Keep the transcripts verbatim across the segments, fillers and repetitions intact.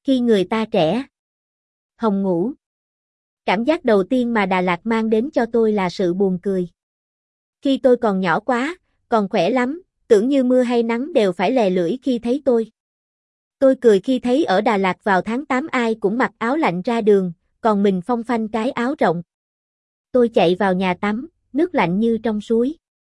Khi người ta trẻ. Hồng ngủ. Cảm giác đầu tiên mà Đà Lạt mang đến cho tôi là sự buồn cười. Khi tôi còn nhỏ quá, còn khỏe lắm, tưởng như mưa hay nắng đều phải lè lưỡi khi thấy tôi. Tôi cười khi thấy ở Đà Lạt vào tháng tám ai cũng mặc áo lạnh ra đường, còn mình phong phanh cái áo rộng. Tôi chạy vào nhà tắm, nước lạnh như trong suối.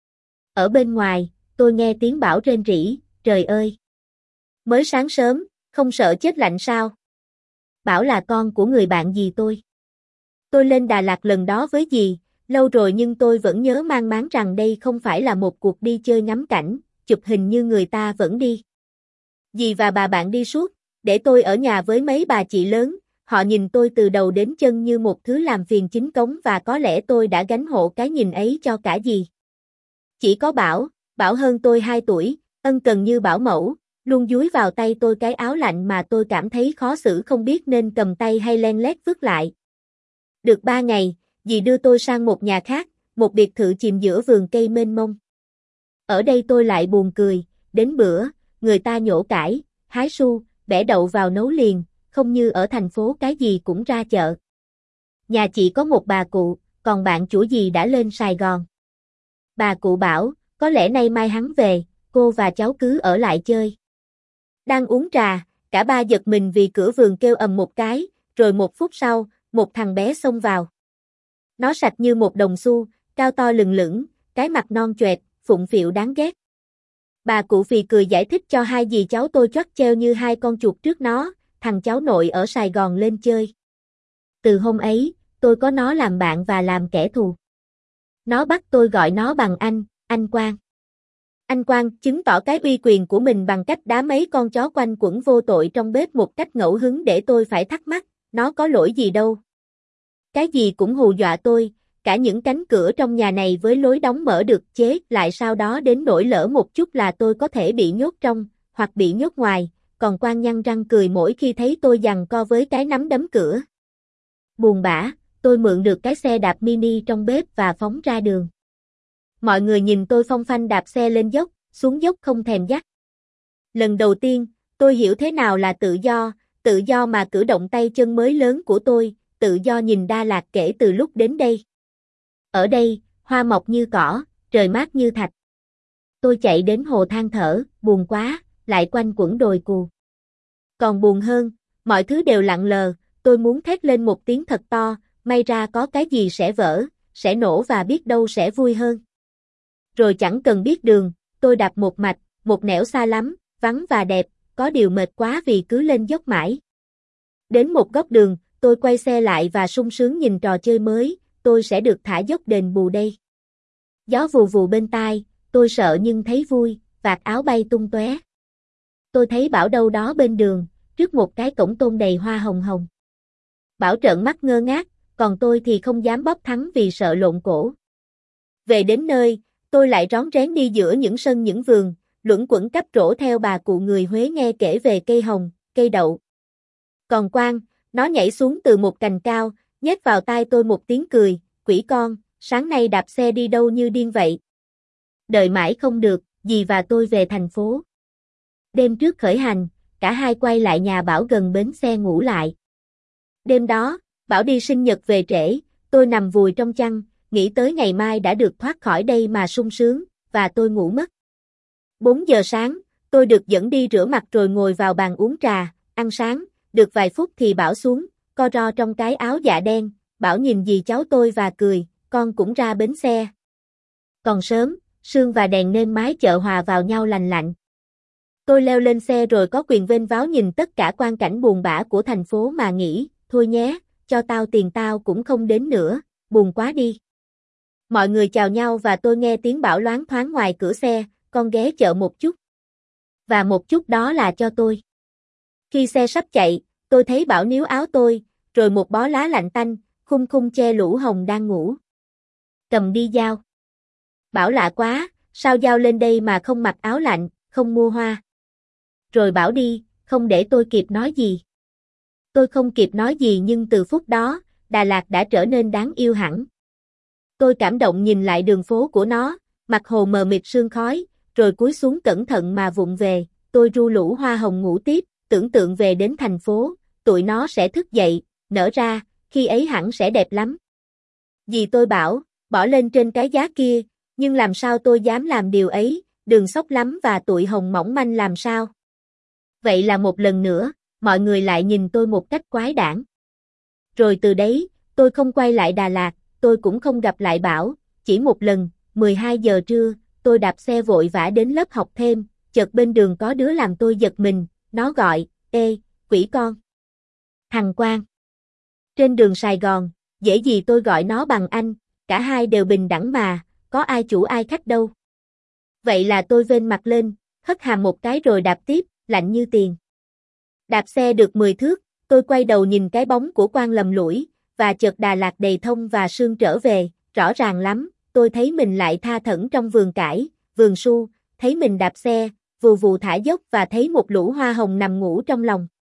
Ở bên ngoài, tôi nghe tiếng Bảo rên rỉ, trời ơi! Mới sáng sớm, không sợ chết lạnh sao? Bảo là con của người bạn dì tôi. Tôi lên Đà Lạt lần đó với dì, lâu rồi nhưng tôi vẫn nhớ mang máng rằng đây không phải là một cuộc đi chơi ngắm cảnh, chụp hình như người ta vẫn đi. Dì và bà bạn đi suốt, để tôi ở nhà với mấy bà chị lớn, họ nhìn tôi từ đầu đến chân như một thứ làm phiền chính cống và có lẽ tôi đã gánh hộ cái nhìn ấy cho cả dì. Chỉ có Bảo, Bảo hơn tôi hai tuổi, ân cần như bảo mẫu, luôn dúi vào tay tôi cái áo lạnh mà tôi cảm thấy khó xử không biết nên cầm tay hay len lét vứt lại. Được ba ngày, dì đưa tôi sang một nhà khác, một biệt thự chìm giữa vườn cây mênh mông. Ở đây tôi lại buồn cười, đến bữa, người ta nhổ cải, hái su, bẻ đậu vào nấu liền, không như ở thành phố cái gì cũng ra chợ. Nhà chị có một bà cụ, còn bạn chủ dì đã lên Sài Gòn. Bà cụ bảo, có lẽ nay mai hắn về, cô và cháu cứ ở lại chơi. Đang uống trà, cả ba giật mình vì cửa vườn kêu ầm một cái, rồi một phút sau, một thằng bé xông vào. Nó sạch như một đồng xu, cao to lừng lững, cái mặt non choẹt, phụng phịu đáng ghét. Bà cụ phì cười giải thích cho hai dì cháu tôi choắt treo như hai con chuột trước nó, thằng cháu nội ở Sài Gòn lên chơi. Từ hôm ấy, tôi có nó làm bạn và làm kẻ thù. Nó bắt tôi gọi nó bằng anh, anh Quang. Anh Quang chứng tỏ cái uy quyền của mình bằng cách đá mấy con chó quanh quẩn vô tội trong bếp một cách ngẫu hứng để tôi phải thắc mắc, nó có lỗi gì đâu. Cái gì cũng hù dọa tôi, cả những cánh cửa trong nhà này với lối đóng mở được chế lại sau đó đến nỗi lỡ một chút là tôi có thể bị nhốt trong, hoặc bị nhốt ngoài, còn Quang nhăn răng cười mỗi khi thấy tôi giằng co với cái nắm đấm cửa. Buồn bã, tôi mượn được cái xe đạp mini trong bếp và phóng ra đường. Mọi người nhìn tôi phong phanh đạp xe lên dốc, xuống dốc không thèm dắt. Lần đầu tiên, tôi hiểu thế nào là tự do, tự do mà cử động tay chân mới lớn của tôi, tự do nhìn Đà Lạt kể từ lúc đến đây. Ở đây, hoa mọc như cỏ, trời mát như thạch. Tôi chạy đến hồ than thở, buồn quá, lại quanh quẩn đồi cù. Còn buồn hơn, mọi thứ đều lặng lờ, tôi muốn thét lên một tiếng thật to, may ra có cái gì sẽ vỡ, sẽ nổ và biết đâu sẽ vui hơn. Rồi chẳng cần biết đường, tôi đạp một mạch, một nẻo xa lắm, vắng và đẹp, có điều mệt quá vì cứ lên dốc mãi. Đến một góc đường, tôi quay xe lại và sung sướng nhìn trò chơi mới, tôi sẽ được thả dốc đền bù đây. Gió vù vù bên tai, tôi sợ nhưng thấy vui, vạt áo bay tung tóe. Tôi thấy Bảo đâu đó bên đường, trước một cái cổng tôn đầy hoa hồng hồng. Bảo trợn mắt ngơ ngác, còn tôi thì không dám bóp thắng vì sợ lộn cổ. Về đến nơi, tôi lại rón rén đi giữa những sân những vườn, luẩn quẩn cắp trổ theo bà cụ người Huế nghe kể về cây hồng, cây đậu. Còn Quang, nó nhảy xuống từ một cành cao, nhét vào tai tôi một tiếng cười, quỷ con, sáng nay đạp xe đi đâu như điên vậy. Đợi mãi không được, dì và tôi về thành phố. Đêm trước khởi hành, cả hai quay lại nhà Bảo gần bến xe ngủ lại. Đêm đó, Bảo đi sinh nhật về trễ, tôi nằm vùi trong chăn, nghĩ tới ngày mai đã được thoát khỏi đây mà sung sướng, và tôi ngủ mất. bốn giờ sáng, tôi được dẫn đi rửa mặt rồi ngồi vào bàn uống trà, ăn sáng, được vài phút thì Bảo xuống, co ro trong cái áo dạ đen, Bảo nhìn dì cháu tôi và cười, con cũng ra bến xe. Còn sớm, sương và đèn nêm mái chợ hòa vào nhau lành lạnh. Tôi leo lên xe rồi có quyền vênh váo nhìn tất cả quang cảnh buồn bã của thành phố mà nghĩ, thôi nhé, cho tao tiền tao cũng không đến nữa, buồn quá đi. Mọi người chào nhau và tôi nghe tiếng Bảo loáng thoáng ngoài cửa xe, con ghé chợ một chút. Và một chút đó là cho tôi. Khi xe sắp chạy, tôi thấy Bảo níu áo tôi, rồi một bó lá lạnh tanh, khum khum che lũ hồng đang ngủ. Cầm đi giao. Bảo lạ quá, sao giao lên đây mà không mặc áo lạnh, không mua hoa. Rồi Bảo đi, không để tôi kịp nói gì. Tôi không kịp nói gì nhưng từ phút đó, Đà Lạt đã trở nên đáng yêu hẳn. Tôi cảm động nhìn lại đường phố của nó, mặt hồ mờ mịt sương khói, rồi cúi xuống cẩn thận mà vụng về, tôi ru lũ hoa hồng ngủ tiếp, tưởng tượng về đến thành phố, tụi nó sẽ thức dậy, nở ra, khi ấy hẳn sẽ đẹp lắm. Dì tôi bảo, bỏ lên trên cái giá kia, nhưng làm sao tôi dám làm điều ấy, Đường Sóc lắm và tụi Hồng mỏng manh làm sao? Vậy là một lần nữa, mọi người lại nhìn tôi một cách quái đản. Rồi từ đấy, tôi không quay lại Đà Lạt, tôi cũng không gặp lại Bảo, chỉ một lần, mười hai giờ trưa, tôi đạp xe vội vã đến lớp học thêm, chợt bên đường có đứa làm tôi giật mình, nó gọi, ê, quỷ con. Thằng Quang. Trên đường Sài Gòn, dễ gì tôi gọi nó bằng anh, cả hai đều bình đẳng mà, có ai chủ ai khách đâu. Vậy là tôi vênh mặt lên, hất hàm một cái rồi đạp tiếp, lạnh như tiền. Đạp xe được mười thước, tôi quay đầu nhìn cái bóng của Quang lầm lũi, và chợt Đà Lạt đầy thông và sương trở về, rõ ràng lắm, tôi thấy mình lại tha thẩn trong vườn cải, vườn su, thấy mình đạp xe, vù vù thả dốc và thấy một lũ hoa hồng nằm ngủ trong lòng.